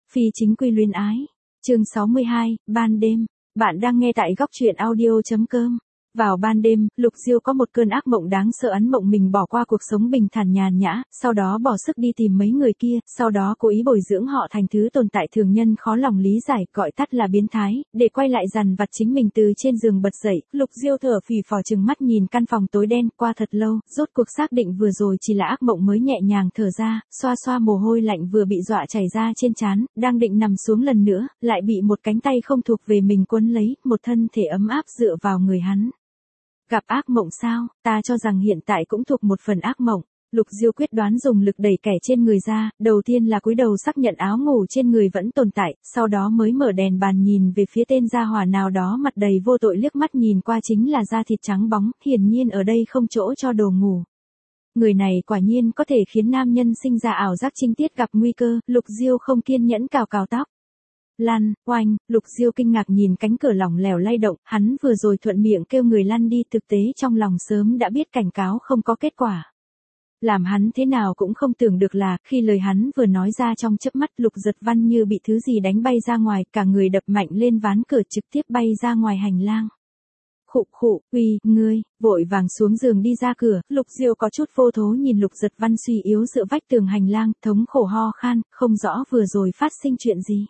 Phi chính quy luyến ái. Chương 62, ban đêm. Bạn đang nghe tại góc truyện audio.com. Vào ban đêm, Lục Diêu có một cơn ác mộng đáng sợ, ấn mộng mình bỏ qua cuộc sống bình thản nhàn nhã, sau đó bỏ sức đi tìm mấy người kia, sau đó cố ý bồi dưỡng họ thành thứ tồn tại thường nhân khó lòng lý giải, gọi tắt là biến thái, để quay lại dằn vặt chính mình từ trên giường bật dậy. Lục Diêu thở phì phò trừng mắt nhìn căn phòng tối đen, qua thật lâu, rốt cuộc xác định vừa rồi chỉ là ác mộng mới nhẹ nhàng thở ra, xoa xoa mồ hôi lạnh vừa bị dọa chảy ra trên trán, đang định nằm xuống lần nữa, lại bị một cánh tay không thuộc về mình quấn lấy, một thân thể ấm áp dựa vào người hắn. Gặp ác mộng sao? Ta cho rằng hiện tại cũng thuộc một phần ác mộng. Lục Diêu quyết đoán dùng lực đẩy kẻ trên người ra, đầu tiên là cúi đầu xác nhận áo ngủ trên người vẫn tồn tại, sau đó mới mở đèn bàn nhìn về phía tên gia hỏa nào đó mặt đầy vô tội, liếc mắt nhìn qua chính là da thịt trắng bóng, hiển nhiên ở đây không chỗ cho đồ ngủ. Người này quả nhiên có thể khiến nam nhân sinh ra ảo giác trinh tiết gặp nguy cơ. Lục Diêu không kiên nhẫn cào cào tóc. Lăn, oanh, Lục Diêu kinh ngạc nhìn cánh cửa lỏng lẻo lay động, hắn vừa rồi thuận miệng kêu người lăn đi, thực tế trong lòng sớm đã biết cảnh cáo không có kết quả. Làm hắn thế nào cũng không tưởng được là, khi lời hắn vừa nói ra trong chớp mắt, Lục Giật Văn như bị thứ gì đánh bay ra ngoài, cả người đập mạnh lên ván cửa trực tiếp bay ra ngoài hành lang. Khụ khụ, uy, ngươi, vội vàng xuống giường đi ra cửa. Lục Diêu có chút vô thố nhìn Lục Giật Văn suy yếu dựa vách tường hành lang, thống khổ ho khan, không rõ vừa rồi phát sinh chuyện gì.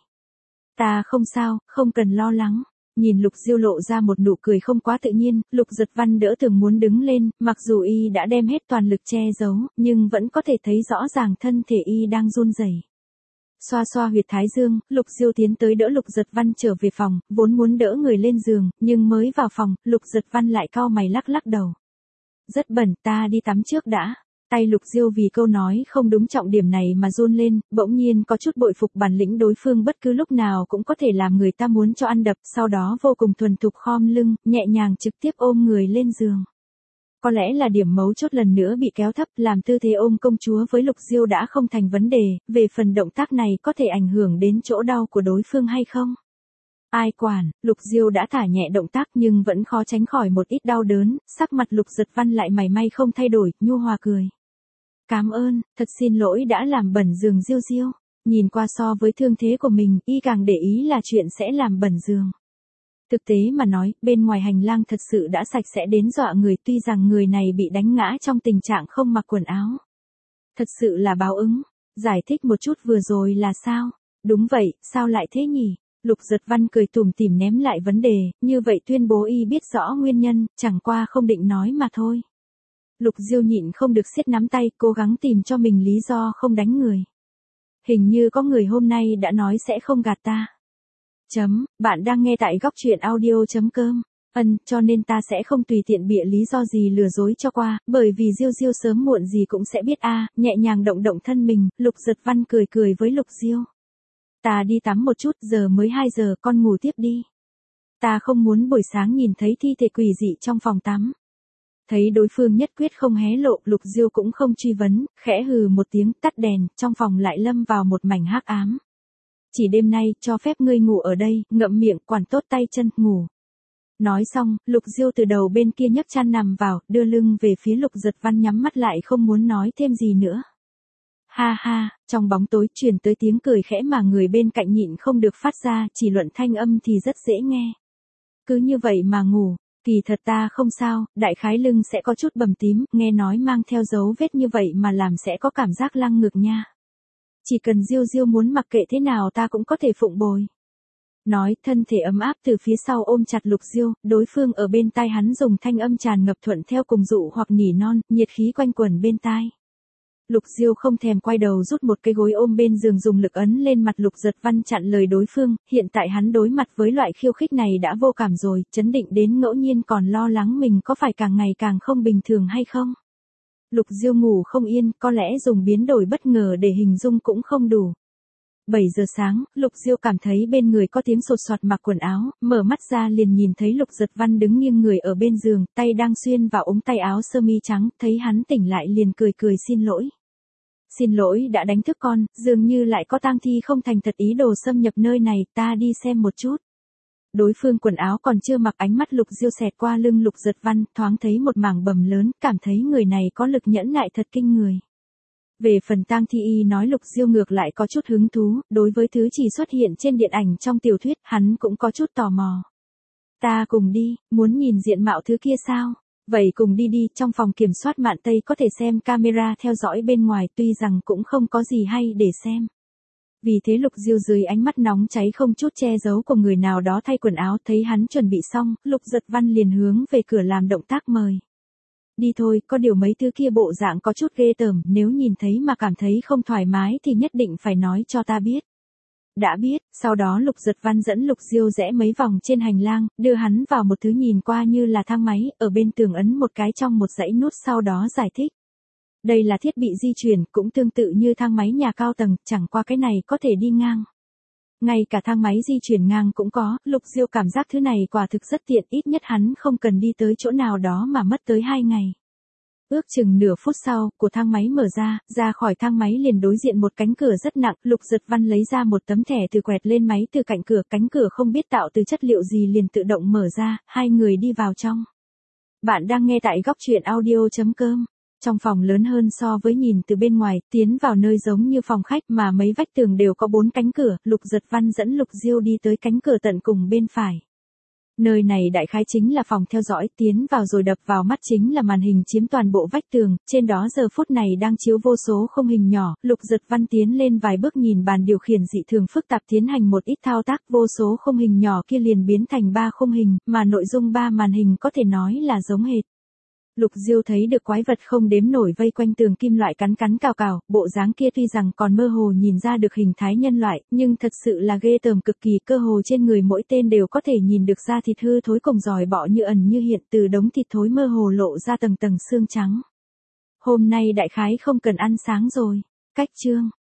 Ta không sao, không cần lo lắng. Nhìn Lục Diêu lộ ra một nụ cười không quá tự nhiên, Lục Giật Văn đỡ tường muốn đứng lên, mặc dù y đã đem hết toàn lực che giấu, nhưng vẫn có thể thấy rõ ràng thân thể y đang run rẩy. Xoa xoa huyệt thái dương, Lục Diêu tiến tới đỡ Lục Giật Văn trở về phòng, vốn muốn đỡ người lên giường, nhưng mới vào phòng, Lục Giật Văn lại cau mày lắc lắc đầu. Rất bẩn, ta đi tắm trước đã. Tay Lục Diêu vì câu nói không đúng trọng điểm này mà run lên, bỗng nhiên có chút bội phục bản lĩnh đối phương, bất cứ lúc nào cũng có thể làm người ta muốn cho ăn đập, sau đó vô cùng thuần thục khom lưng, nhẹ nhàng trực tiếp ôm người lên giường. Có lẽ là điểm mấu chốt lần nữa bị kéo thấp, làm tư thế ôm công chúa với Lục Diêu đã không thành vấn đề, về phần động tác này có thể ảnh hưởng đến chỗ đau của đối phương hay không? Ai quản, Lục Diêu đã thả nhẹ động tác nhưng vẫn khó tránh khỏi một ít đau đớn, sắc mặt Lục Giật Văn lại mảy may không thay đổi, nhu hòa cười. Cảm ơn, thật xin lỗi đã làm bẩn giường Diêu Diêu. Nhìn qua so với thương thế của mình, y càng để ý là chuyện sẽ làm bẩn giường. Thực tế mà nói, bên ngoài hành lang thật sự đã sạch sẽ đến dọa người, tuy rằng người này bị đánh ngã trong tình trạng không mặc quần áo. Thật sự là báo ứng. Giải thích một chút vừa rồi là sao? Đúng vậy, sao lại thế nhỉ? Lục Giật Văn cười tủm tỉm ném lại vấn đề, như vậy tuyên bố y biết rõ nguyên nhân, chẳng qua không định nói mà thôi. Lục Diêu nhịn không được siết nắm tay, cố gắng tìm cho mình lý do không đánh người. Hình như có người hôm nay đã nói sẽ không gạt ta. Bạn đang nghe tại góc truyện audio.com. Cho nên ta sẽ không tùy tiện bịa lý do gì lừa dối cho qua, bởi vì Diêu Diêu sớm muộn gì cũng sẽ biết nhẹ nhàng động động thân mình, Lục Giật Văn cười cười với Lục Diêu. Ta đi tắm một chút, giờ mới 2 giờ, con ngủ tiếp đi. Ta không muốn buổi sáng nhìn thấy thi thể quỷ dị trong phòng tắm. Thấy đối phương nhất quyết không hé lộ, Lục Diêu cũng không truy vấn, khẽ hừ một tiếng, tắt đèn, trong phòng lại lâm vào một mảnh hắc ám. Chỉ đêm nay, cho phép ngươi ngủ ở đây, ngậm miệng, quản tốt tay chân, ngủ. Nói xong, Lục Diêu từ đầu bên kia nhấc chăn nằm vào, đưa lưng về phía Lục Giật Văn, nhắm mắt lại không muốn nói thêm gì nữa. Ha ha, trong bóng tối truyền tới tiếng cười khẽ mà người bên cạnh nhịn không được phát ra, chỉ luận thanh âm thì rất dễ nghe. Cứ như vậy mà ngủ. Kỳ thật ta không sao, đại khái lưng sẽ có chút bầm tím, nghe nói mang theo dấu vết như vậy mà làm sẽ có cảm giác lăng ngực nha. Chỉ cần Diêu Diêu muốn mặc kệ thế nào ta cũng có thể phụng bồi. Nói, thân thể ấm áp từ phía sau ôm chặt Lục Diêu, đối phương ở bên tai hắn dùng thanh âm tràn ngập thuận theo cùng dụ hoặc nỉ non, nhiệt khí quanh quẩn bên tai. Lục Diêu không thèm quay đầu rút một cái gối ôm bên giường dùng lực ấn lên mặt Lục Giật Văn chặn lời đối phương, hiện tại hắn đối mặt với loại khiêu khích này đã vô cảm rồi, chấn định đến ngẫu nhiên còn lo lắng mình có phải càng ngày càng không bình thường hay không. Lục Diêu ngủ không yên, có lẽ dùng biến đổi bất ngờ để hình dung cũng không đủ. 7 giờ sáng, Lục Diêu cảm thấy bên người có tiếng sột soạt mặc quần áo, mở mắt ra liền nhìn thấy Lục Giật Văn đứng nghiêng người ở bên giường, tay đang xuyên vào ống tay áo sơ mi trắng, thấy hắn tỉnh lại liền cười cười xin lỗi. Xin lỗi đã đánh thức con, dường như lại có tang thi không thành thật ý đồ xâm nhập nơi này, ta đi xem một chút. Đối phương quần áo còn chưa mặc, ánh mắt Lục Diêu xẹt qua lưng Lục Giật Văn, thoáng thấy một mảng bầm lớn, cảm thấy người này có lực nhẫn nại thật kinh người. Về phần Tang Thi Y nói Lục Diêu ngược lại có chút hứng thú, đối với thứ chỉ xuất hiện trên điện ảnh trong tiểu thuyết, hắn cũng có chút tò mò. Ta cùng đi, muốn nhìn diện mạo thứ kia sao? Vậy cùng đi đi, trong phòng kiểm soát Mạn Tây có thể xem camera theo dõi bên ngoài, tuy rằng cũng không có gì hay để xem. Vì thế Lục Diêu dưới ánh mắt nóng cháy không chút che giấu của người nào đó thay quần áo, thấy hắn chuẩn bị xong, Lục Giật Văn liền hướng về cửa làm động tác mời. Đi thôi, có điều mấy thứ kia bộ dạng có chút ghê tởm, nếu nhìn thấy mà cảm thấy không thoải mái thì nhất định phải nói cho ta biết. Đã biết, sau đó Lục Giật Văn dẫn Lục Diêu rẽ mấy vòng trên hành lang, đưa hắn vào một thứ nhìn qua như là thang máy, ở bên tường ấn một cái trong một dãy nút sau đó giải thích. Đây là thiết bị di chuyển, cũng tương tự như thang máy nhà cao tầng, chẳng qua cái này có thể đi ngang. Ngay cả thang máy di chuyển ngang cũng có, Lục Diêu cảm giác thứ này quả thực rất tiện, ít nhất hắn không cần đi tới chỗ nào đó mà mất tới 2 ngày. Ước chừng nửa phút sau, của thang máy mở ra khỏi thang máy liền đối diện một cánh cửa rất nặng, Lục Giật Văn lấy ra một tấm thẻ từ quẹt lên máy từ cạnh cửa, cánh cửa không biết tạo từ chất liệu gì liền tự động mở ra, hai người đi vào trong. Bạn đang nghe tại góc truyện audio.com. Trong phòng lớn hơn so với nhìn từ bên ngoài, tiến vào nơi giống như phòng khách mà mấy vách tường đều có 4 cánh cửa, Lục Giật Văn dẫn Lục Diêu đi tới cánh cửa tận cùng bên phải. Nơi này đại khái chính là phòng theo dõi, tiến vào rồi đập vào mắt chính là màn hình chiếm toàn bộ vách tường, trên đó giờ phút này đang chiếu vô số khung hình nhỏ, Lục Giật Văn tiến lên vài bước nhìn bàn điều khiển dị thường phức tạp tiến hành một ít thao tác, vô số khung hình nhỏ kia liền biến thành 3 khung hình, mà nội dung 3 màn hình có thể nói là giống hệt. Lục Diêu thấy được quái vật không đếm nổi vây quanh tường kim loại cắn cào, bộ dáng kia tuy rằng còn mơ hồ nhìn ra được hình thái nhân loại, nhưng thật sự là ghê tởm cực kỳ, cơ hồ trên người mỗi tên đều có thể nhìn được da thịt hư thối cùng giòi bọ như ẩn như hiện, từ đống thịt thối mơ hồ lộ ra tầng tầng xương trắng. Hôm nay đại khái không cần ăn sáng rồi. Cách chương